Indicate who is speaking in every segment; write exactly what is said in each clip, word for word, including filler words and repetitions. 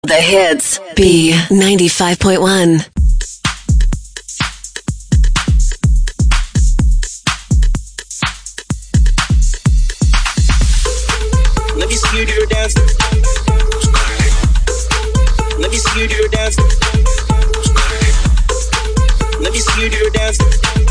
Speaker 1: The hits. B ninety-five point one.
Speaker 2: Let me see you do your dance. Let me see you do your dance. Let me see you do your dance.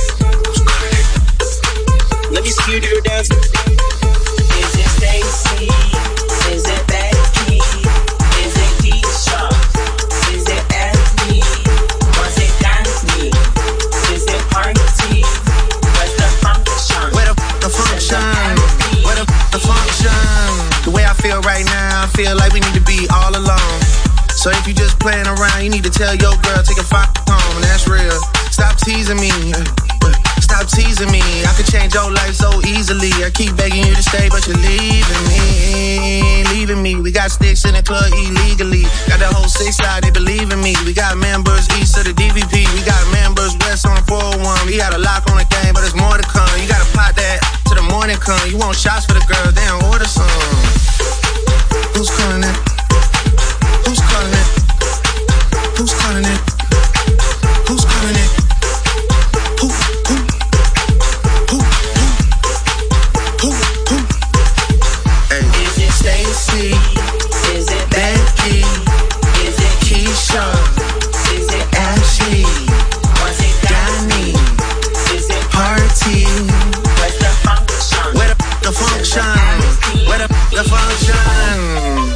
Speaker 2: Let me see you do your dance.
Speaker 3: Is it Stacy? Is it Becky? Is it Keisha? Is it Anthony? Was it Danny? Is it Party? Where's the function?
Speaker 4: Where the f- the function? Where the f- the function? The way I feel right now, I feel like we need to be all alone. So if you just playing around, you need to tell your girl, take a f- home, and that's real. Stop teasing me. Stop teasing me. I could change your life so easily. I keep begging you to stay, but you're leaving me. Leaving me. We got sticks in the club illegally. Got the whole six side, they believe in me. We got members east of the D V P. We got members west on the four oh one. We got a lock on the game, but there's more to come. You gotta pot that till the morning come. You want shots for the girls, they don't order some. Who's calling it? Who's calling it? Who's calling it? Who's calling it? Who, who, who, who, who, who? Hey.
Speaker 3: Is it Stacy? Is it
Speaker 4: Becky?
Speaker 3: Is it
Speaker 4: Keisha?
Speaker 3: Is it
Speaker 4: Ashley?
Speaker 3: Was it
Speaker 4: Danny?
Speaker 3: Is it
Speaker 4: Party?
Speaker 3: Where's the function?
Speaker 4: Where the, the function? Where the, the function?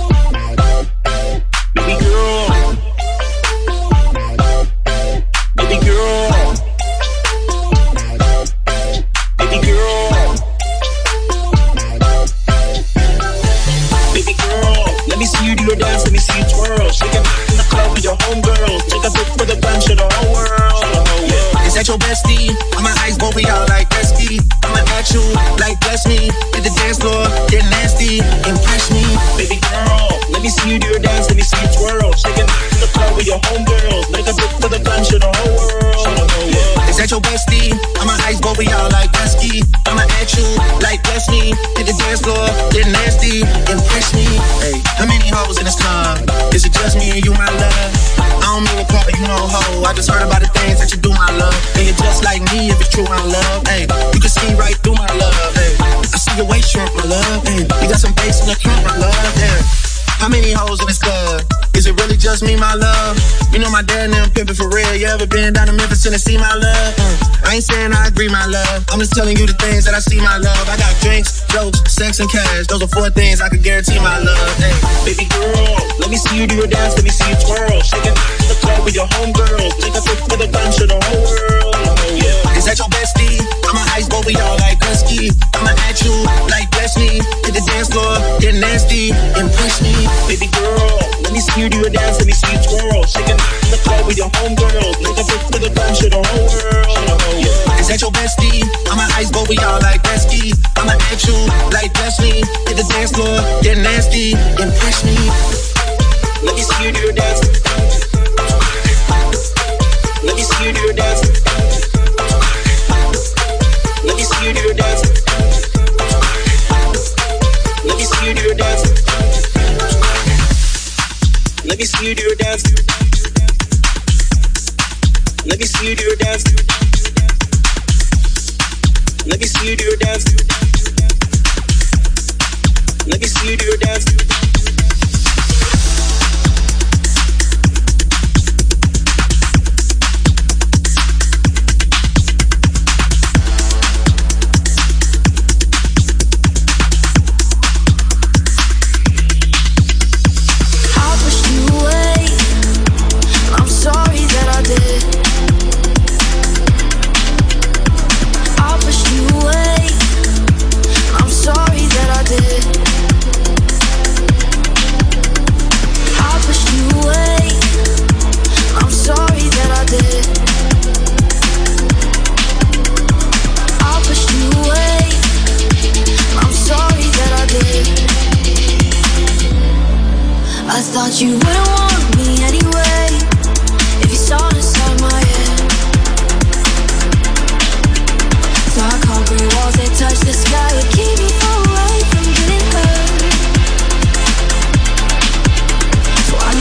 Speaker 2: Baby girl. Baby girl. Baby girl. Baby girl. Let me see you do your dance, let me see you twirl. Shake it in the club with your homegirls. Take a pic for the gun, show the whole world. Yeah.
Speaker 4: Is that your bestie? I'm an ice boy, we all like Resky. I'ma at you like bless me. Hit the dance floor, get nasty, impress me.
Speaker 2: Baby girl, let me see you do your dance, let me see you twirl. Shake it in the club with your homegirls. Make a pic for the gun, show the whole world. Yeah.
Speaker 4: Is that your bestie? I'm an ice boy, we all like Resky. I'ma at you like bless me. Hit the dance floor, get nasty, impress me. Hey, how many hoes in this club? Is it just me and you, my love? I don't mean to call you no hoe. I just heard about the things that you do, my love. And you're just like me if it's true, my love. Hey, you can see right through my love. Hey, I see your waist shrunk, my love. Hey, you got some bass in the trunk, my love. Yeah. How many hoes in this club? Is it really just me, my love? You know my dad and them pimpin' for real. You ever been down to Memphis, Tennessee, my love? Uh, I ain't saying I agree, my love. I'm just telling you the things that I see, my love. I got drinks, jokes, sex, and cash. Those are four things I could guarantee, my love. Hey.
Speaker 2: Baby girl, let me see you do your dance, let me see you twirl. Shake it in the club with your homegirls. Take a pic for the gun, show the whole world. Yeah.
Speaker 4: Is that your bestie? I'm an ice boy, we all like Husky. I'ma at you like bless me. Hit the dance floor, get nasty, impress me.
Speaker 2: Baby girl, let me see you do your dance, let me see you twirl. Shake it in the club with your homegirls. Take a pic for the gun, show the whole world. Yeah.
Speaker 4: Is that your bestie? I'm an ice boy, we all like Husky. I'ma at you like bless me. Hit the dance floor, get nasty, impress me.
Speaker 2: Let me see you do your dance. Let me see you do your dance. Let me see you do your dance. Let me see you do your dance. Let me see you do your dance. Let me see you do your dance. Let me see you do your dance. Let me see you do your dance.
Speaker 5: Thought you wouldn't want me anyway if you saw inside my head. Dark concrete walls that touch the sky would keep me away from getting hurt. So I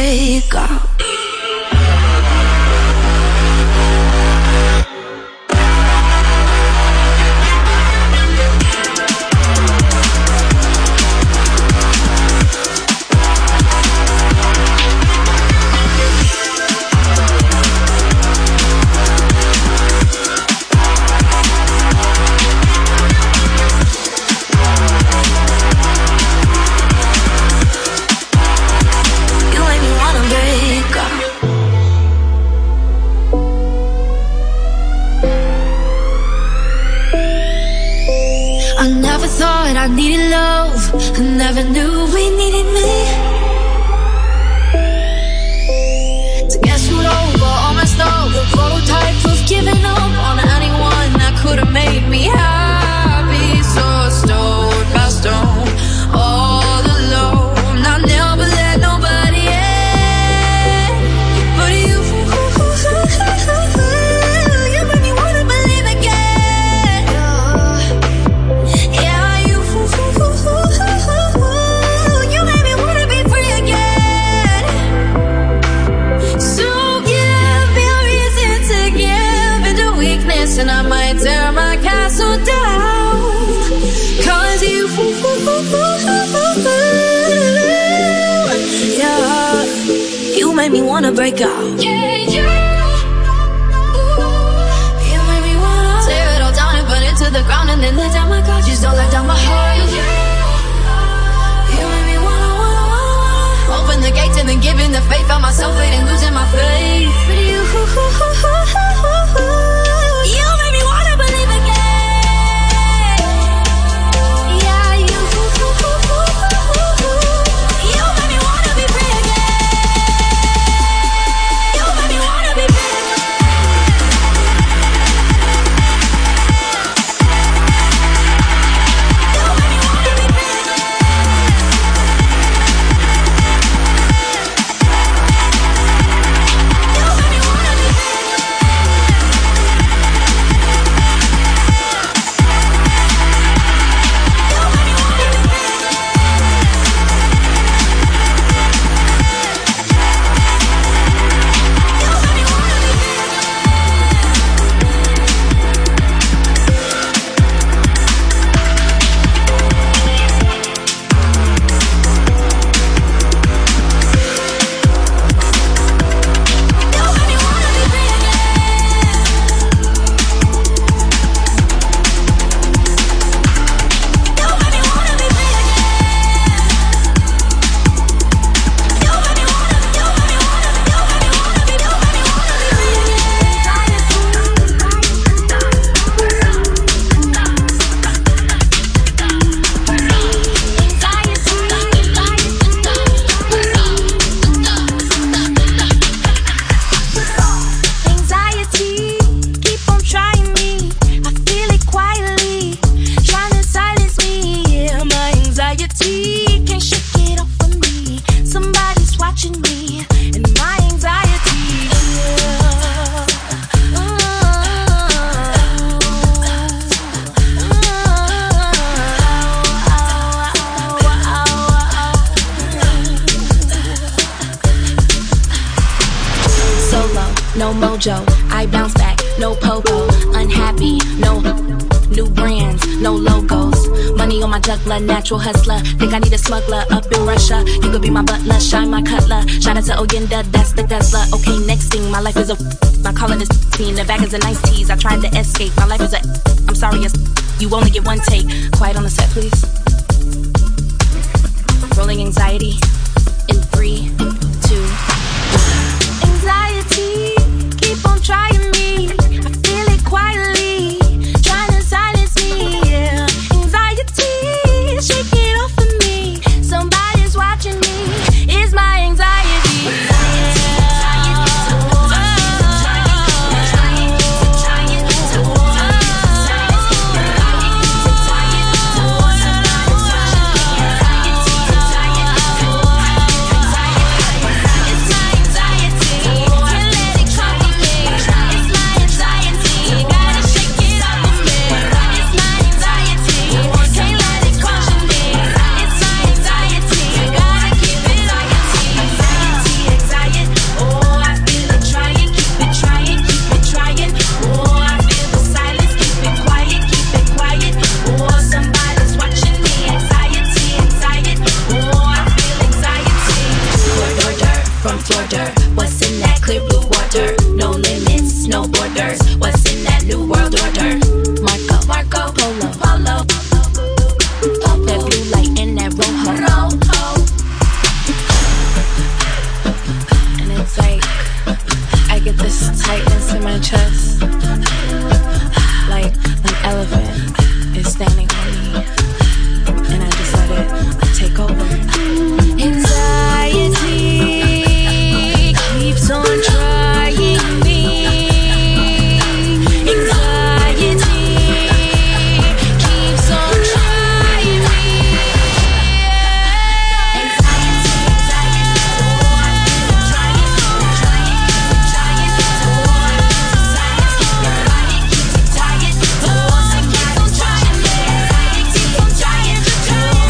Speaker 5: break up. I needed love, I never knew we needed me. To get screwed over, all messed up, the prototype of giving up on anyone that could have made me happy. So stone by stone, all alone. I never let nobody in, but you, you made me wanna believe again. Yeah. And I might tear my castle down, 'cause you, yeah, you made me wanna break out. Yeah, you, you made me wanna tear it all down and burn it to the ground, and then let down my guard. Just don't let down my heart. You made me wanna, wanna, wanna open the gates and then giving the faith. Found myself late and losing my faith. But you, you made me wanna believe again. Yeah, you, you made me wanna be free again. You made me wanna be free again. You made me wanna be free again. You made me wanna be free again. No mojo, I bounce back, no popo. Unhappy, no new brands, no logos. Money on my juggler, natural hustler. Think I need a smuggler up in Russia. You could be my butler, shine my cutler. Shout out to Oyenda, that's the guzzler. Okay, next thing, my life is a my calling is scene. The bag is a nice tease. I tried to escape. My life is a I'm sorry, as you only get one take. Quiet on the set, please. Rolling anxiety in three, two, one. Anxiety, keep on trying me. I feel it quietly, trying to silence me. Yeah. Anxiety, shake it off of me. Somebody's watching me. It's my anxiety. It's order? What's in that clear blue water? No limits, no borders. What's in that new world order? Marco, Marco, Polo, Polo, that blue light in that rojo, rojo. And it's like I get this tightness in my chest, like an elephant is standing on me, and I just let it take over. Anxiety keeps on trying me. Anxiety keeps on trying me. Anxiety, anxiety, trying, trying, trying to war. Science keep me quiet, keeps me tired. The walls I keep on trying. Anxiety, trying to war.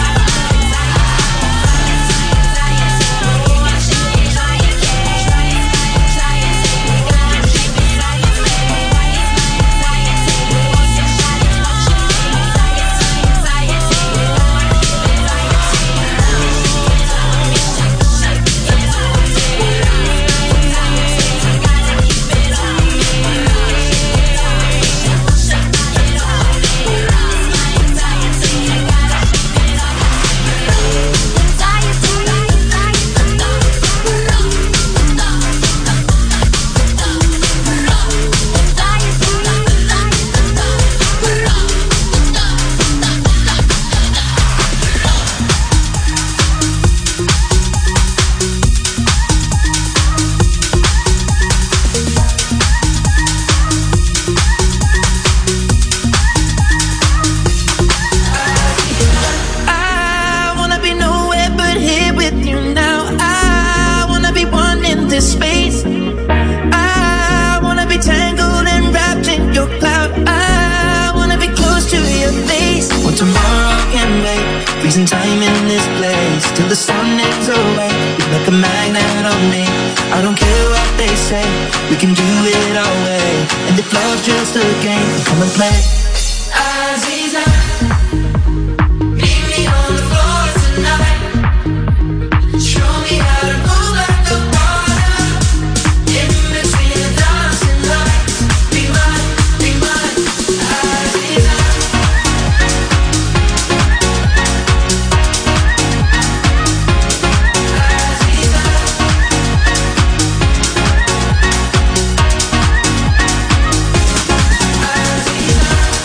Speaker 6: Freezing time in this place till the sun is away. You're like a magnet on me. I don't care what they say, we can do it our way. And if love's just a game, come and play. Aziza, meet me on the floor tonight. Show me how to move like the water. In between the dancing lights. Be mine, be mine, Aziza. Aziza.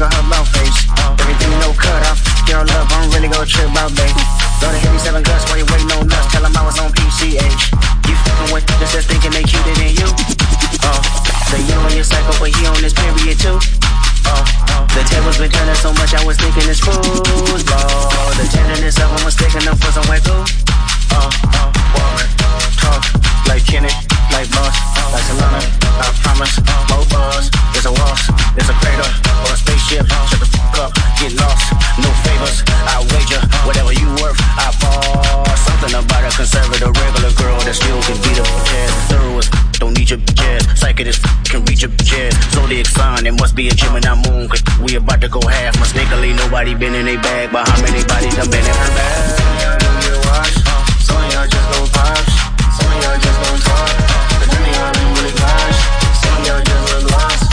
Speaker 4: look at her long face. Everything no cut off, girl love, I don't really go trip about, babe. Go to hit me seven guts while you waiting on us. Tell them I was on P C H. You f***ing with just just thinking they cuter than you. Oh, so you on your cycle, but he on his period too. Oh, oh, the tables been turning so much, I was thinking it's football. The tenderness of them was sticking up for some white glue. Oh, oh, walk, talk, like Kenny, like Boss, like Solana. I promise, more buzz. There's a waltz, there's a crater, or a spaceship. Shut the f*** up, get lost, no favors. I wager, whatever you worth, I fall. Something about a conservative regular girl that still can beat up jazz. Thorough, don't need your jazz. Psychic as f*** can reach your jazz. Zodiac sign, it must be a Gemini moon, cause we about to go half. Mistakenly, nobody been in a bag, but how many bodies done been in her bag? Some of y'all watch, some of y'all just go pops, some of y'all just gon' talk, but none of y'all be really gosh, some of y'all just look lost.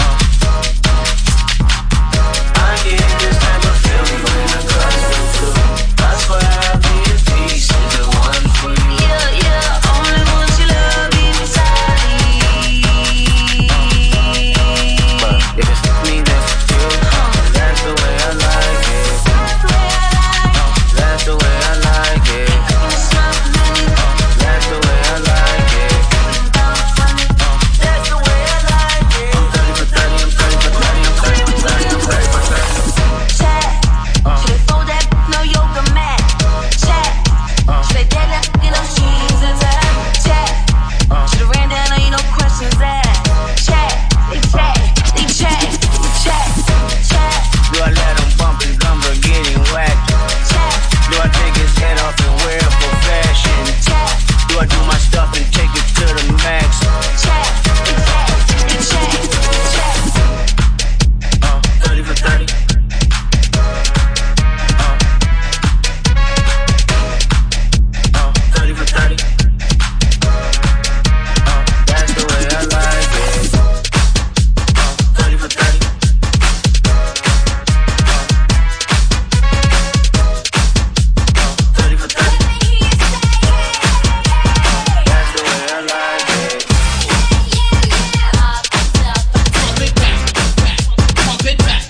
Speaker 4: I get this type of feeling when I cut you through. That's why I be a piece of the one for you. Yeah, yeah, only want your love inside me. But if it's me, then it's you. That's the way I like it. That's the way I like it. That's the way I like it. That's the way I like it. I'm thirty for thirty, I'm thirty for thirty, I'm thirty for thirty, I'm thirty for thirty.
Speaker 7: Check. Should they fold that no yoga mat? Check. Should they dead that get those jeans attack? Check. Should have ran down on you, no questions asked. Check. They check. They check. They check. Check.
Speaker 4: Do I let him bump his lumber getting whacked?
Speaker 7: Check.
Speaker 4: Do I take his head off and wear it for fashion?
Speaker 7: Check.
Speaker 4: Do I do my stuff and take it to the max?
Speaker 7: Check. They check. They check. They check.
Speaker 4: Uh, thirty for thirty. Uh, uh, thirty for thirty. Uh, that's the way I like it. Uh, thirty for thirty. thirty for thirty. That's the way I like it.
Speaker 8: Pump it back, pump it back.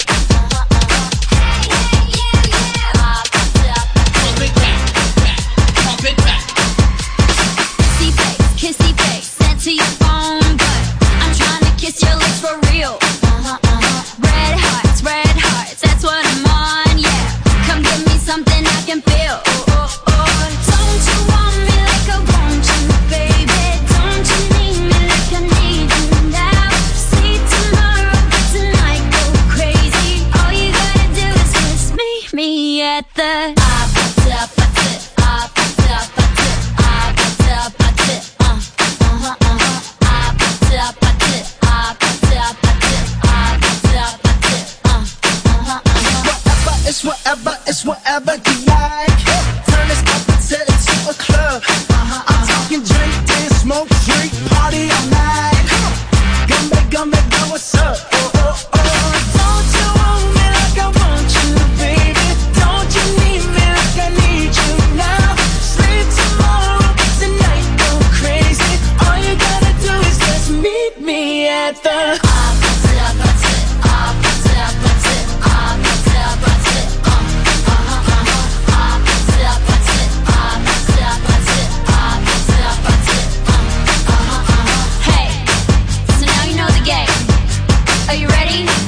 Speaker 8: Pump it back, pump it back.
Speaker 5: Kissy face, kissy face, sent to your phone, but I'm trying to kiss your lips for real. Uh-huh, uh-huh. Red hearts, red hearts, that's what I'm on, yeah. Come give me something I can feel. Oh, oh, oh. Don't you want me like I want you, baby? Don't you need me like I need you now? See tomorrow, but tonight go crazy. All you gotta do is kiss me, me at the ah, but up, but it, ah, but up, but it, ah, but up, but it, uh, uh-huh, uh-huh, ah, but up, but it, ah, but up, but it, ah, but up, but it, uh, uh-huh, uh-huh.
Speaker 6: Whatever, it's whatever, it's whatever you like. Turn this up and set it to a club. I'm talking drink, dance, smoke, drink, party all night. Gummy, gummy, go, what's up? Oh, oh, oh. Don't you want me like I want you, baby? Don't you need me like I need you now? Sleep tomorrow, but tonight go crazy. All you gotta do is just meet me at the
Speaker 5: Ah, but up, but it, ah, but up, but it, ah, but up, but it, uh, uh-huh, uh-huh, ah, but up, but it, ah, but up, but it, ah, but up, but it, uh, uh-huh, uh-huh. Hey, so now you know the game. Are you ready?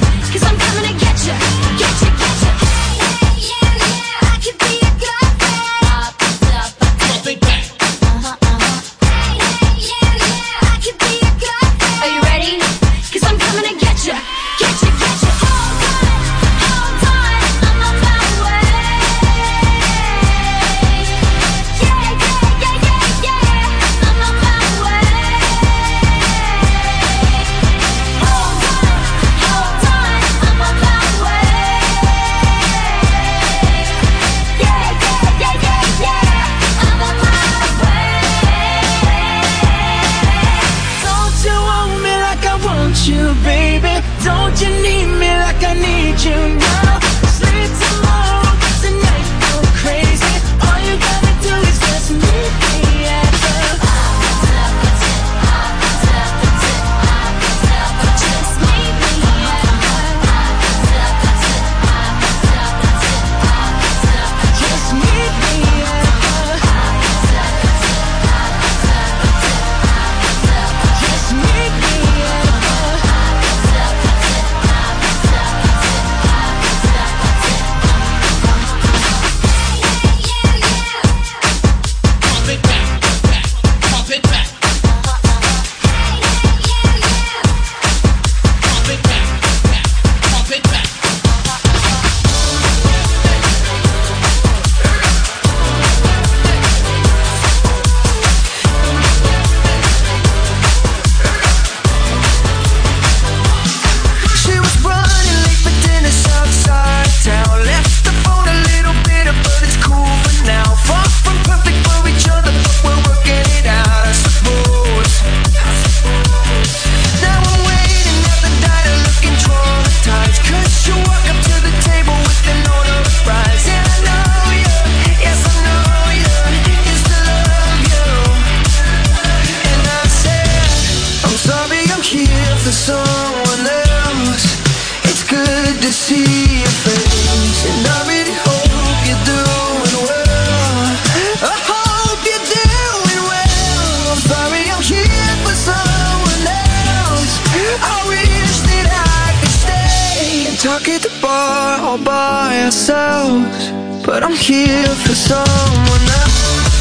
Speaker 6: see your face, and I really hope you're doing well. I hope you're doing well. I'm sorry I'm here for someone else. I wish that I could stay and talk at the bar all by ourselves, but I'm here for someone else.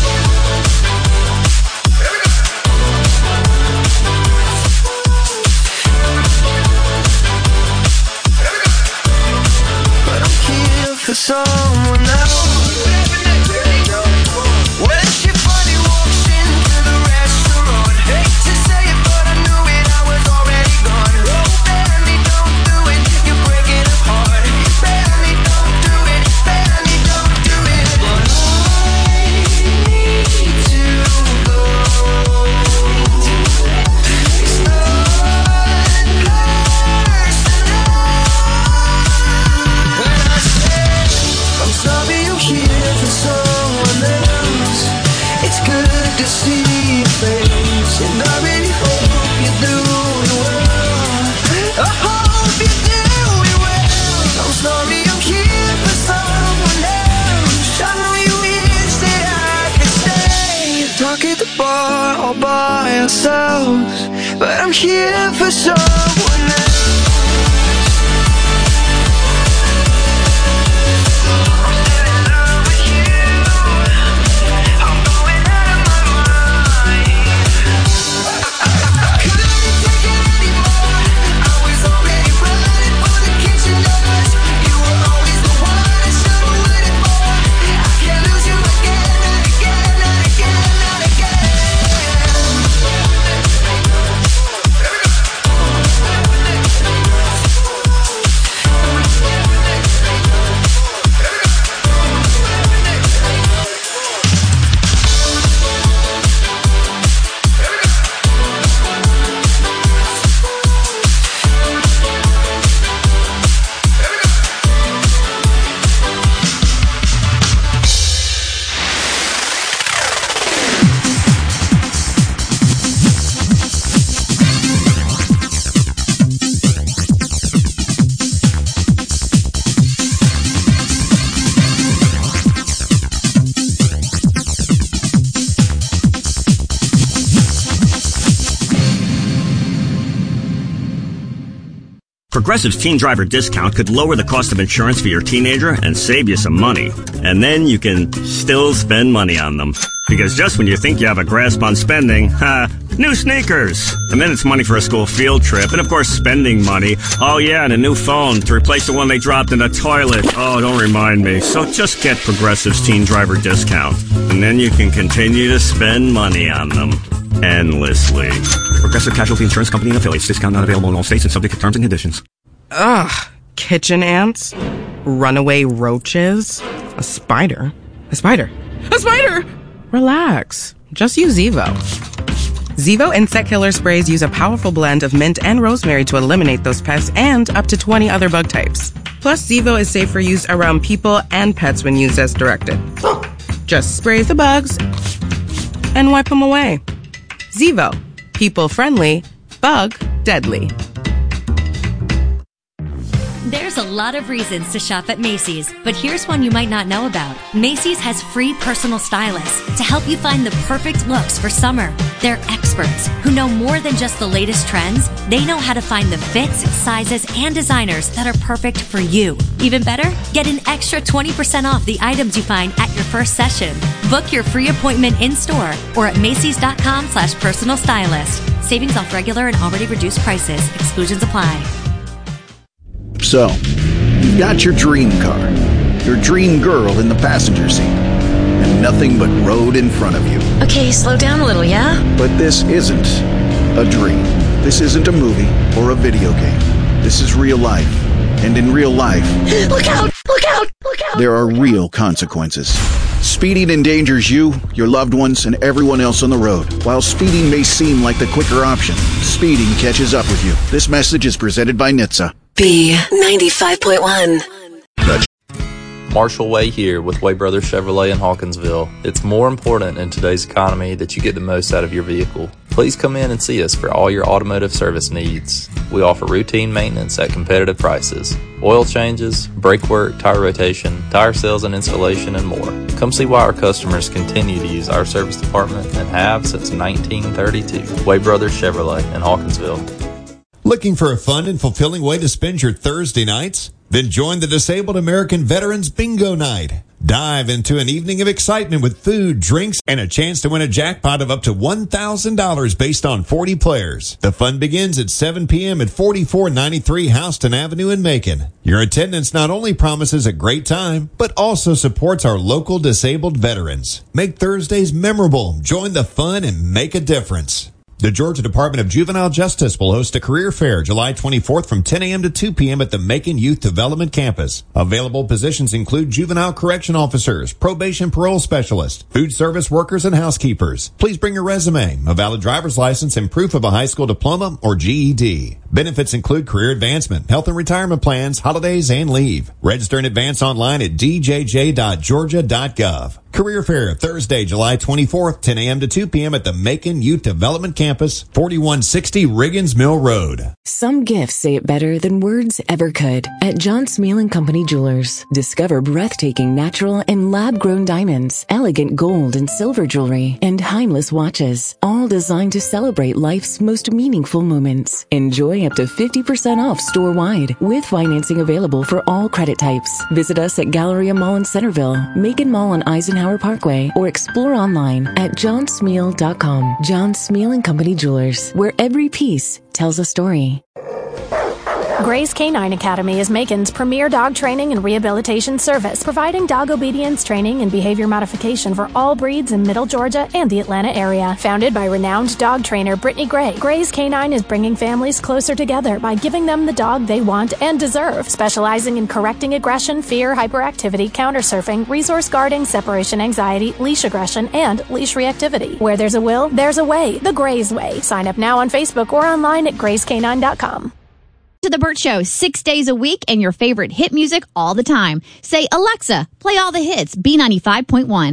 Speaker 6: For someone else. When she finally walks into the restaurant, hate to say it, but I knew it, I was already gone. Oh, Benny, don't do it, you're breaking apart. Benny, don't do it, Benny, don't do it. But I need to go. It's not personal. When I say I'm sorry you're here for someone else, it's good to see your face, and I really hope you're doing well. I hope you're doing well. I'm sorry you're here for someone else. I know you wish that I could stay and talk at the bar all by ourselves, but I'm here for someone else.
Speaker 9: Progressive's Teen Driver discount could lower the cost of insurance for your teenager and save you some money. And then you can still spend money on them. Because just when you think you have a grasp on spending, ha, new sneakers. And then it's money for a school field trip. And of course, spending money. Oh yeah, and a new phone to replace the one they dropped in the toilet. Oh, don't remind me. So just get Progressive's Teen Driver discount. And then you can continue to spend money on them. Endlessly. Progressive Casualty Insurance Company and affiliates. Discount not available in all states and subject to terms and conditions.
Speaker 10: Ugh. Kitchen ants? Runaway roaches? A spider? A spider? A spider! Relax. Just use Zevo. Zevo insect killer sprays use a powerful blend of mint and rosemary to eliminate those pests and up to twenty other bug types. Plus, Zevo is safe for use around people and pets when used as directed. Just spray the bugs and wipe them away. Zevo. People friendly, bug deadly.
Speaker 11: There's a lot of reasons to shop at Macy's, but here's one you might not know about. Macy's has free personal stylists to help you find the perfect looks for summer. They're experts who know more than just the latest trends. They know how to find the fits, sizes, and designers that are perfect for you. Even better, get an extra twenty percent off the items you find at your first session. Book your free appointment in-store or at Macy's.com slash personal stylist. Savings off regular and already reduced prices. Exclusions apply.
Speaker 12: So, you've got your dream car, your dream girl in the passenger seat, and nothing but road in front of you.
Speaker 1: Okay, slow down a little, yeah?
Speaker 12: But this isn't a dream. This isn't a movie or a video game. This is real life. And in real life,
Speaker 1: Look out! Look out! Look out!
Speaker 12: there are real consequences. Speeding endangers you, your loved ones, and everyone else on the road. While speeding may seem like the quicker option, speeding catches up with you. This message is presented by N H T S A.
Speaker 1: B ninety-five point one.
Speaker 13: Marshall Way here with Way Brothers Chevrolet in Hawkinsville. It's more important in today's economy that you get the most out of your vehicle. Please come in and see us for all your automotive service needs. We offer routine maintenance at competitive prices, oil changes, brake work, tire rotation, tire sales and installation, and more. Come see why our customers continue to use our service department and have since nineteen thirty-two. Way Brothers Chevrolet in Hawkinsville.
Speaker 14: Looking for a fun and fulfilling way to spend your Thursday nights? Then join the Disabled American Veterans Bingo Night. Dive into an evening of excitement with food, drinks, and a chance to win a jackpot of up to one thousand dollars based on forty players. The fun begins at seven p.m. at forty-four ninety-three Houston Avenue in Macon. Your attendance not only promises a great time, but also supports our local disabled veterans. Make Thursdays memorable, join the fun, and make a difference. The Georgia Department of Juvenile Justice will host a career fair July twenty-fourth from ten a.m. to two p.m. at the Macon Youth Development Campus. Available positions include juvenile correction officers, probation parole specialists, food service workers, and housekeepers. Please bring your resume, a valid driver's license, and proof of a high school diploma or G E D. Benefits include career advancement, health and retirement plans, holidays, and leave. Register in advance online at d j j dot georgia dot gov. Career Fair, Thursday, July twenty-fourth, ten a.m. to two p.m. at the Macon Youth Development Campus, forty-one sixty Riggins Mill Road.
Speaker 15: Some gifts say it better than words ever could. At John Smeal and Company Jewelers, discover breathtaking natural and lab-grown diamonds, elegant gold and silver jewelry, and timeless watches, all designed to celebrate life's most meaningful moments. Enjoy up to fifty percent off store-wide, with financing available for all credit types. Visit us at Galleria Mall in Centerville, Macon Mall on Eisenhower Parkway, or explore online at john smeal dot com. John Smeal and Company Jewelers, where every piece tells a story.
Speaker 16: Gray's Canine Academy is Macon's premier dog training and rehabilitation service, providing dog obedience training and behavior modification for all breeds in Middle Georgia and the Atlanta area. Founded by renowned dog trainer Brittany Gray, Gray's Canine is bringing families closer together by giving them the dog they want and deserve, specializing in correcting aggression, fear, hyperactivity, countersurfing, resource guarding, separation anxiety, leash aggression, and leash reactivity. Where there's a will, there's a way. The Gray's Way. Sign up now on Facebook or online at grays canine dot com.
Speaker 17: To The Burt Show, six days a week and your favorite hit music all the time. Say, Alexa, play all the hits, B ninety-five point one.